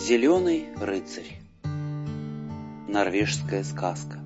Зеленый рыцарь. Норвежская сказка.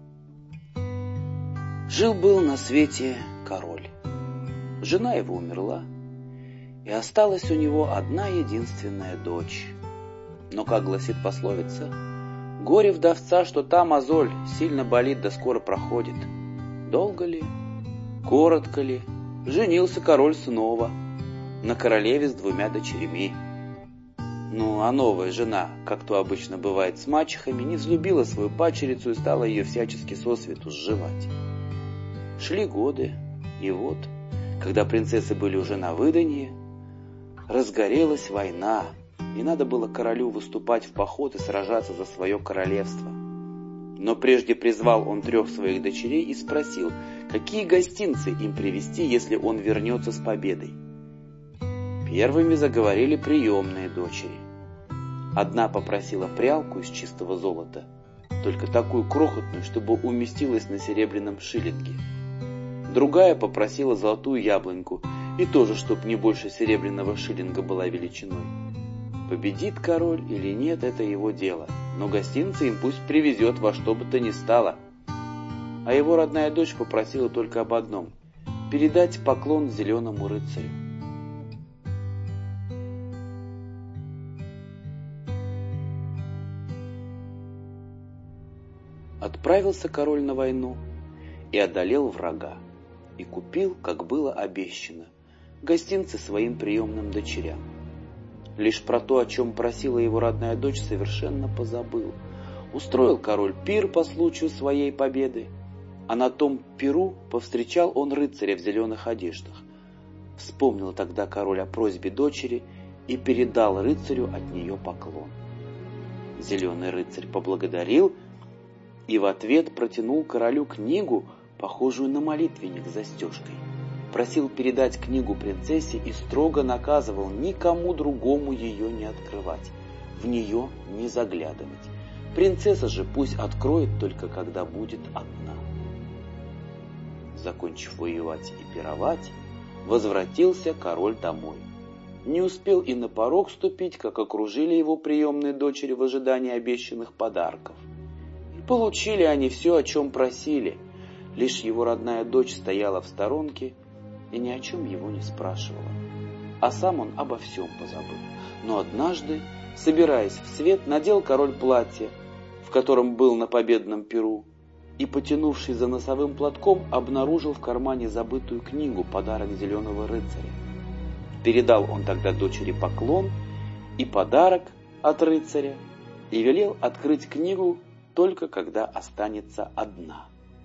Жил-был на свете король. Жена его умерла, и осталась у него одна единственная дочь. Но, как гласит пословица, горе вдовца, что та мозоль, сильно болит да скоро проходит. Долго ли, коротко ли, женился король снова на королеве с 2 дочерьми. А новая жена, как то обычно бывает с мачехами, не взлюбила свою падчерицу и стала ее всячески сосвету сживать. Шли годы, и вот, когда принцессы были уже на выданье, разгорелась война, и надо было королю выступать в поход и сражаться за свое королевство. Но прежде призвал он 3 своих дочерей и спросил, какие гостинцы им привезти, если он вернется с победой. Первыми заговорили приемные дочери. Одна попросила прялку из чистого золота, только такую крохотную, чтобы уместилась на серебряном шиллинге. Другая попросила золотую яблоньку, и тоже, чтоб не больше серебряного шиллинга была величиной. Победит король или нет, это его дело, но гостинцы им пусть привезет во что бы то ни стало. А его родная дочь попросила только об одном — передать поклон зеленому рыцарю. Отправился король на войну и одолел врага, и купил, как было обещано, гостинцы своим приемным дочерям. Лишь про то, о чем просила его родная дочь, совершенно позабыл. Устроил король пир по случаю своей победы, а на том пиру повстречал он рыцаря в зеленых одеждах. Вспомнил тогда король о просьбе дочери и передал рыцарю от нее поклон. Зеленый рыцарь поблагодарил и в ответ протянул королю книгу, похожую на молитвенник с застежкой. Просил передать книгу принцессе и строго наказывал никому другому ее не открывать, в нее не заглядывать. Принцесса же пусть откроет только когда будет одна. Закончив воевать и пировать, возвратился король домой. Не успел и на порог ступить, как окружили его приемные дочери в ожидании обещанных подарков. Получили они все, о чем просили. Лишь его родная дочь стояла в сторонке и ни о чем его не спрашивала. А сам он обо всем позабыл. Но однажды, собираясь в свет, надел король платье, в котором был на победном пиру, и, потянувшись за носовым платком, обнаружил в кармане забытую книгу «Подарок зеленого рыцаря». Передал он тогда дочери поклон и подарок от рыцаря и велел открыть книгу только когда останется одна.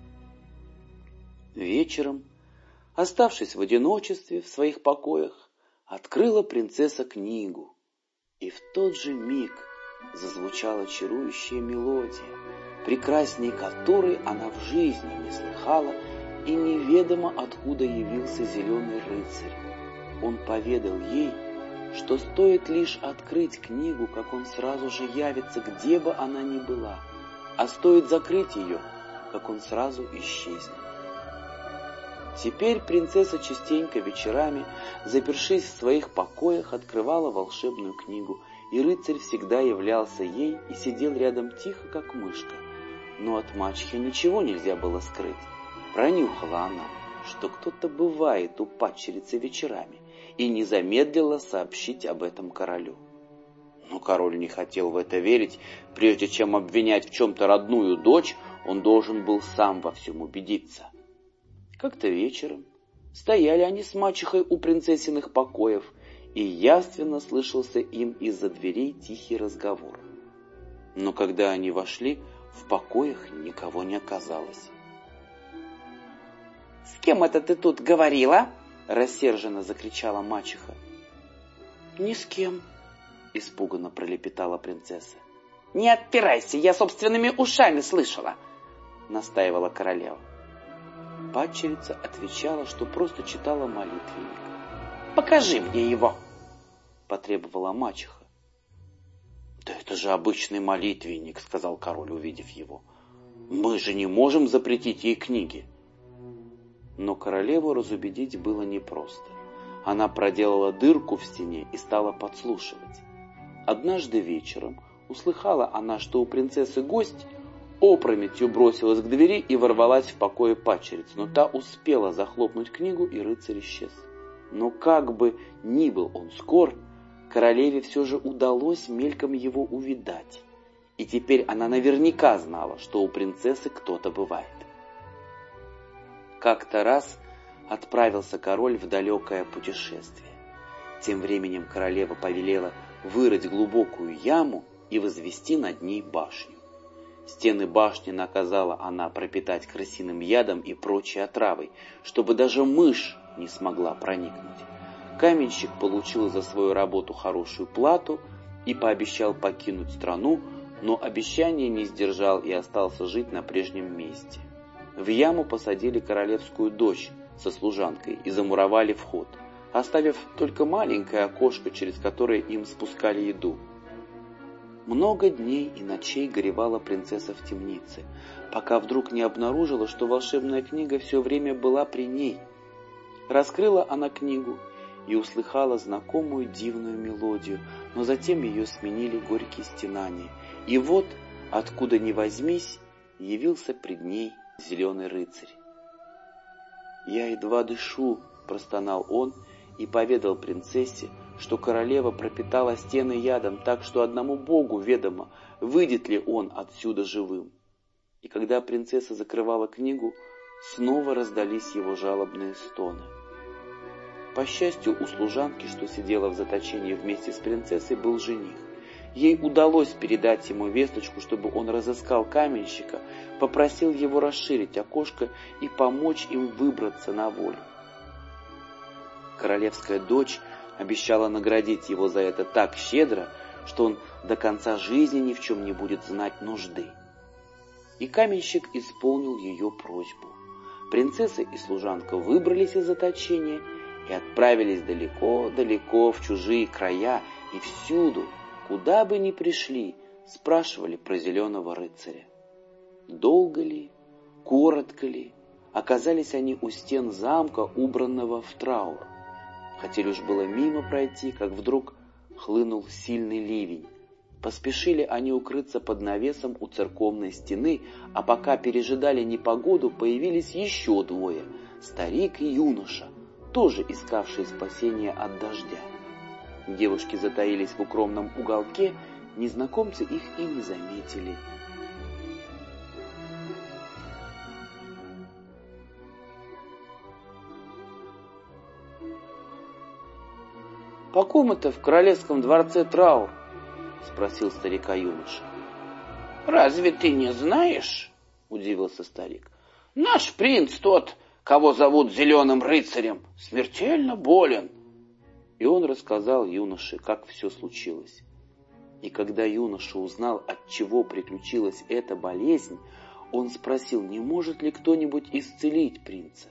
Вечером, оставшись в одиночестве в своих покоях, открыла принцесса книгу, и в тот же миг зазвучала чарующая мелодия, прекрасней которой она в жизни не слыхала, и неведомо откуда явился зеленый рыцарь. Он поведал ей, что стоит лишь открыть книгу, как он сразу же явится, где бы она ни была, а стоит закрыть ее, как он сразу исчезнет. Теперь принцесса частенько вечерами, запершись в своих покоях, открывала волшебную книгу, и рыцарь всегда являлся ей и сидел рядом тихо, как мышка. Но от мачехи ничего нельзя было скрыть. Пронюхала она, что кто-то бывает у падчерицы вечерами, и не замедлила сообщить об этом королю. Но король не хотел в это верить. Прежде чем обвинять в чем-то родную дочь, он должен был сам во всем убедиться. Как-то вечером стояли они с мачехой у принцессиных покоев, и явственно слышался им из-за дверей тихий разговор. Но когда они вошли, в покоях никого не оказалось. «С кем это ты тут говорила?» — рассерженно закричала мачеха. «Ни с кем», — испуганно пролепетала принцесса. «Не отпирайся, я собственными ушами слышала», — настаивала королева. Падчерица отвечала, что просто читала молитвенник. «Покажи мне его», — потребовала мачеха. «Да это же обычный молитвенник», — сказал король, увидев его. «Мы же не можем запретить ей книги». Но королеву разубедить было непросто. Она проделала дырку в стене и стала подслушивать. Однажды вечером услыхала она, что у принцессы гость, опрометью бросилась к двери и ворвалась в покои падчерицы, но та успела захлопнуть книгу, и рыцарь исчез. Но как бы ни был он скор, королеве все же удалось мельком его увидать, и теперь она наверняка знала, что у принцессы кто-то бывает. Как-то раз отправился король в далекое путешествие. Тем временем королева повелела вырыть глубокую яму и возвести над ней башню. Стены башни наказала она пропитать крысиным ядом и прочей отравой, чтобы даже мышь не смогла проникнуть. Каменщик получил за свою работу хорошую плату и пообещал покинуть страну, но обещание не сдержал и остался жить на прежнем месте. В яму посадили королевскую дочь со служанкой и замуровали вход, оставив только маленькое окошко, через которое им спускали еду. Много дней и ночей горевала принцесса в темнице, пока вдруг не обнаружила, что волшебная книга все время была при ней. Раскрыла она книгу и услыхала знакомую дивную мелодию, но затем ее сменили горькие стенания. И вот, откуда ни возьмись, явился пред ней зеленый рыцарь. «Я едва дышу», — простонал он и поведал принцессе, что королева пропитала стены ядом так, что одному Богу ведомо, выйдет ли он отсюда живым. И когда принцесса закрывала книгу, снова раздались его жалобные стоны. По счастью, у служанки, что сидела в заточении вместе с принцессой, был жених. Ей удалось передать ему весточку, чтобы он разыскал каменщика, попросил его расширить окошко и помочь им выбраться на волю. Королевская дочь обещала наградить его за это так щедро, что он до конца жизни ни в чем не будет знать нужды. И каменщик исполнил ее просьбу. Принцесса и служанка выбрались из заточения и отправились далеко-далеко в чужие края, и всюду, куда бы ни пришли, спрашивали про зеленого рыцаря. Долго ли, коротко ли, оказались они у стен замка, убранного в траур. Хотели уж было мимо пройти, как вдруг хлынул сильный ливень. Поспешили они укрыться под навесом у церковной стены, а пока пережидали непогоду, появились еще двое — старик и юноша, тоже искавшие спасения от дождя. Девушки затаились в укромном уголке, незнакомцы их и не заметили. «По ком это в королевском дворце траур?» — спросил старика юноша. «Разве ты не знаешь?» — удивился старик. «Наш принц, тот, кого зовут Зеленым рыцарем, смертельно болен». И он рассказал юноше, как все случилось. И когда юноша узнал, от чего приключилась эта болезнь, он спросил, не может ли кто-нибудь исцелить принца.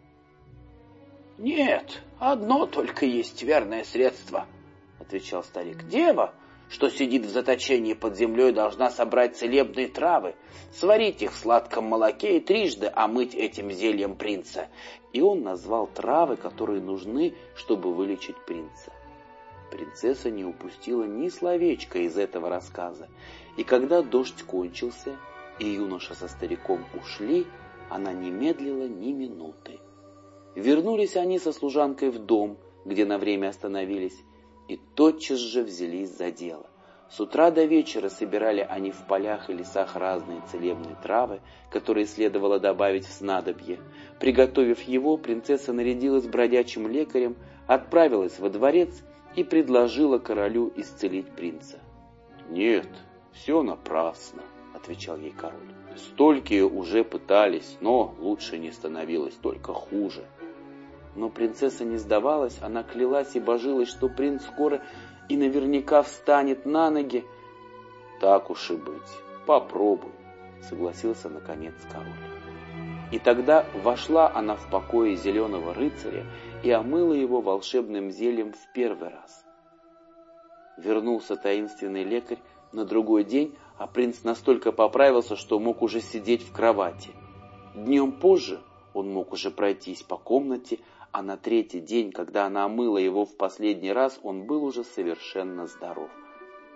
«Нет, одно только есть верное средство», — отвечал старик. «Дева, что сидит в заточении под землей, должна собрать целебные травы, сварить их в сладком молоке и трижды омыть этим зельем принца». И он назвал травы, которые нужны, чтобы вылечить принца. Принцесса не упустила ни словечка из этого рассказа, и когда дождь кончился, и юноша со стариком ушли, она не медлила ни минуты. Вернулись они со служанкой в дом, где на время остановились, и тотчас же взялись за дело. С утра до вечера собирали они в полях и лесах разные целебные травы, которые следовало добавить в снадобье. Приготовив его, принцесса нарядилась бродячим лекарем, отправилась во дворец и предложила королю исцелить принца. «Нет, все напрасно», — отвечал ей король. «Столькие уже пытались, но лучше не становилось, только хуже». Но принцесса не сдавалась, она клялась и божилась, что принц скоро и наверняка встанет на ноги. «Так уж и быть, попробуй», — согласился наконец король. И тогда вошла она в покои зеленого рыцаря и омыла его волшебным зельем в первый раз. Вернулся таинственный лекарь на другой день, а принц настолько поправился, что мог уже сидеть в кровати. Днем позже он мог уже пройтись по комнате, а на третий день, когда она омыла его в последний раз, он был уже совершенно здоров.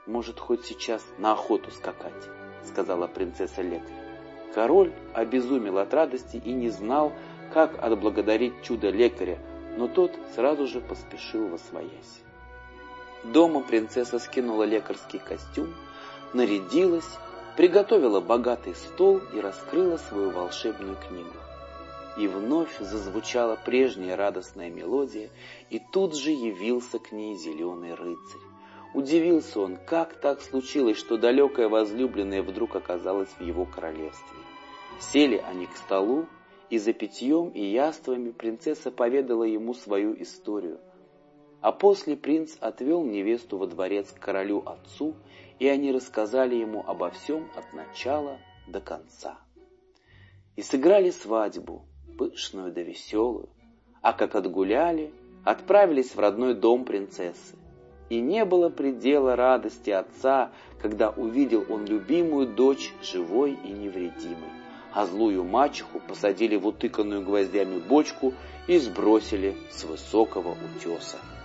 может хоть сейчас на охоту скакать, сказала принцесса-лекарь. Король обезумел от радости и не знал, как отблагодарить чудо-лекаря, но тот сразу же поспешил восвоясь. Дома принцесса скинула лекарский костюм, нарядилась, приготовила богатый стол и раскрыла свою волшебную книгу. И вновь зазвучала прежняя радостная мелодия, и тут же явился к ней зеленый рыцарь. Удивился он, как так случилось, что далекая возлюбленная вдруг оказалась в его королевстве. Сели они к столу, и за питьем и яствами принцесса поведала ему свою историю. А после принц отвел невесту во дворец к королю-отцу, и они рассказали ему обо всем от начала до конца. И сыграли свадьбу, пышную да веселую, а как отгуляли, отправились в родной дом принцессы. И не было предела радости отца, когда увидел он любимую дочь живой и невредимой, а злую мачеху посадили в утыканную гвоздями бочку и сбросили с высокого утеса.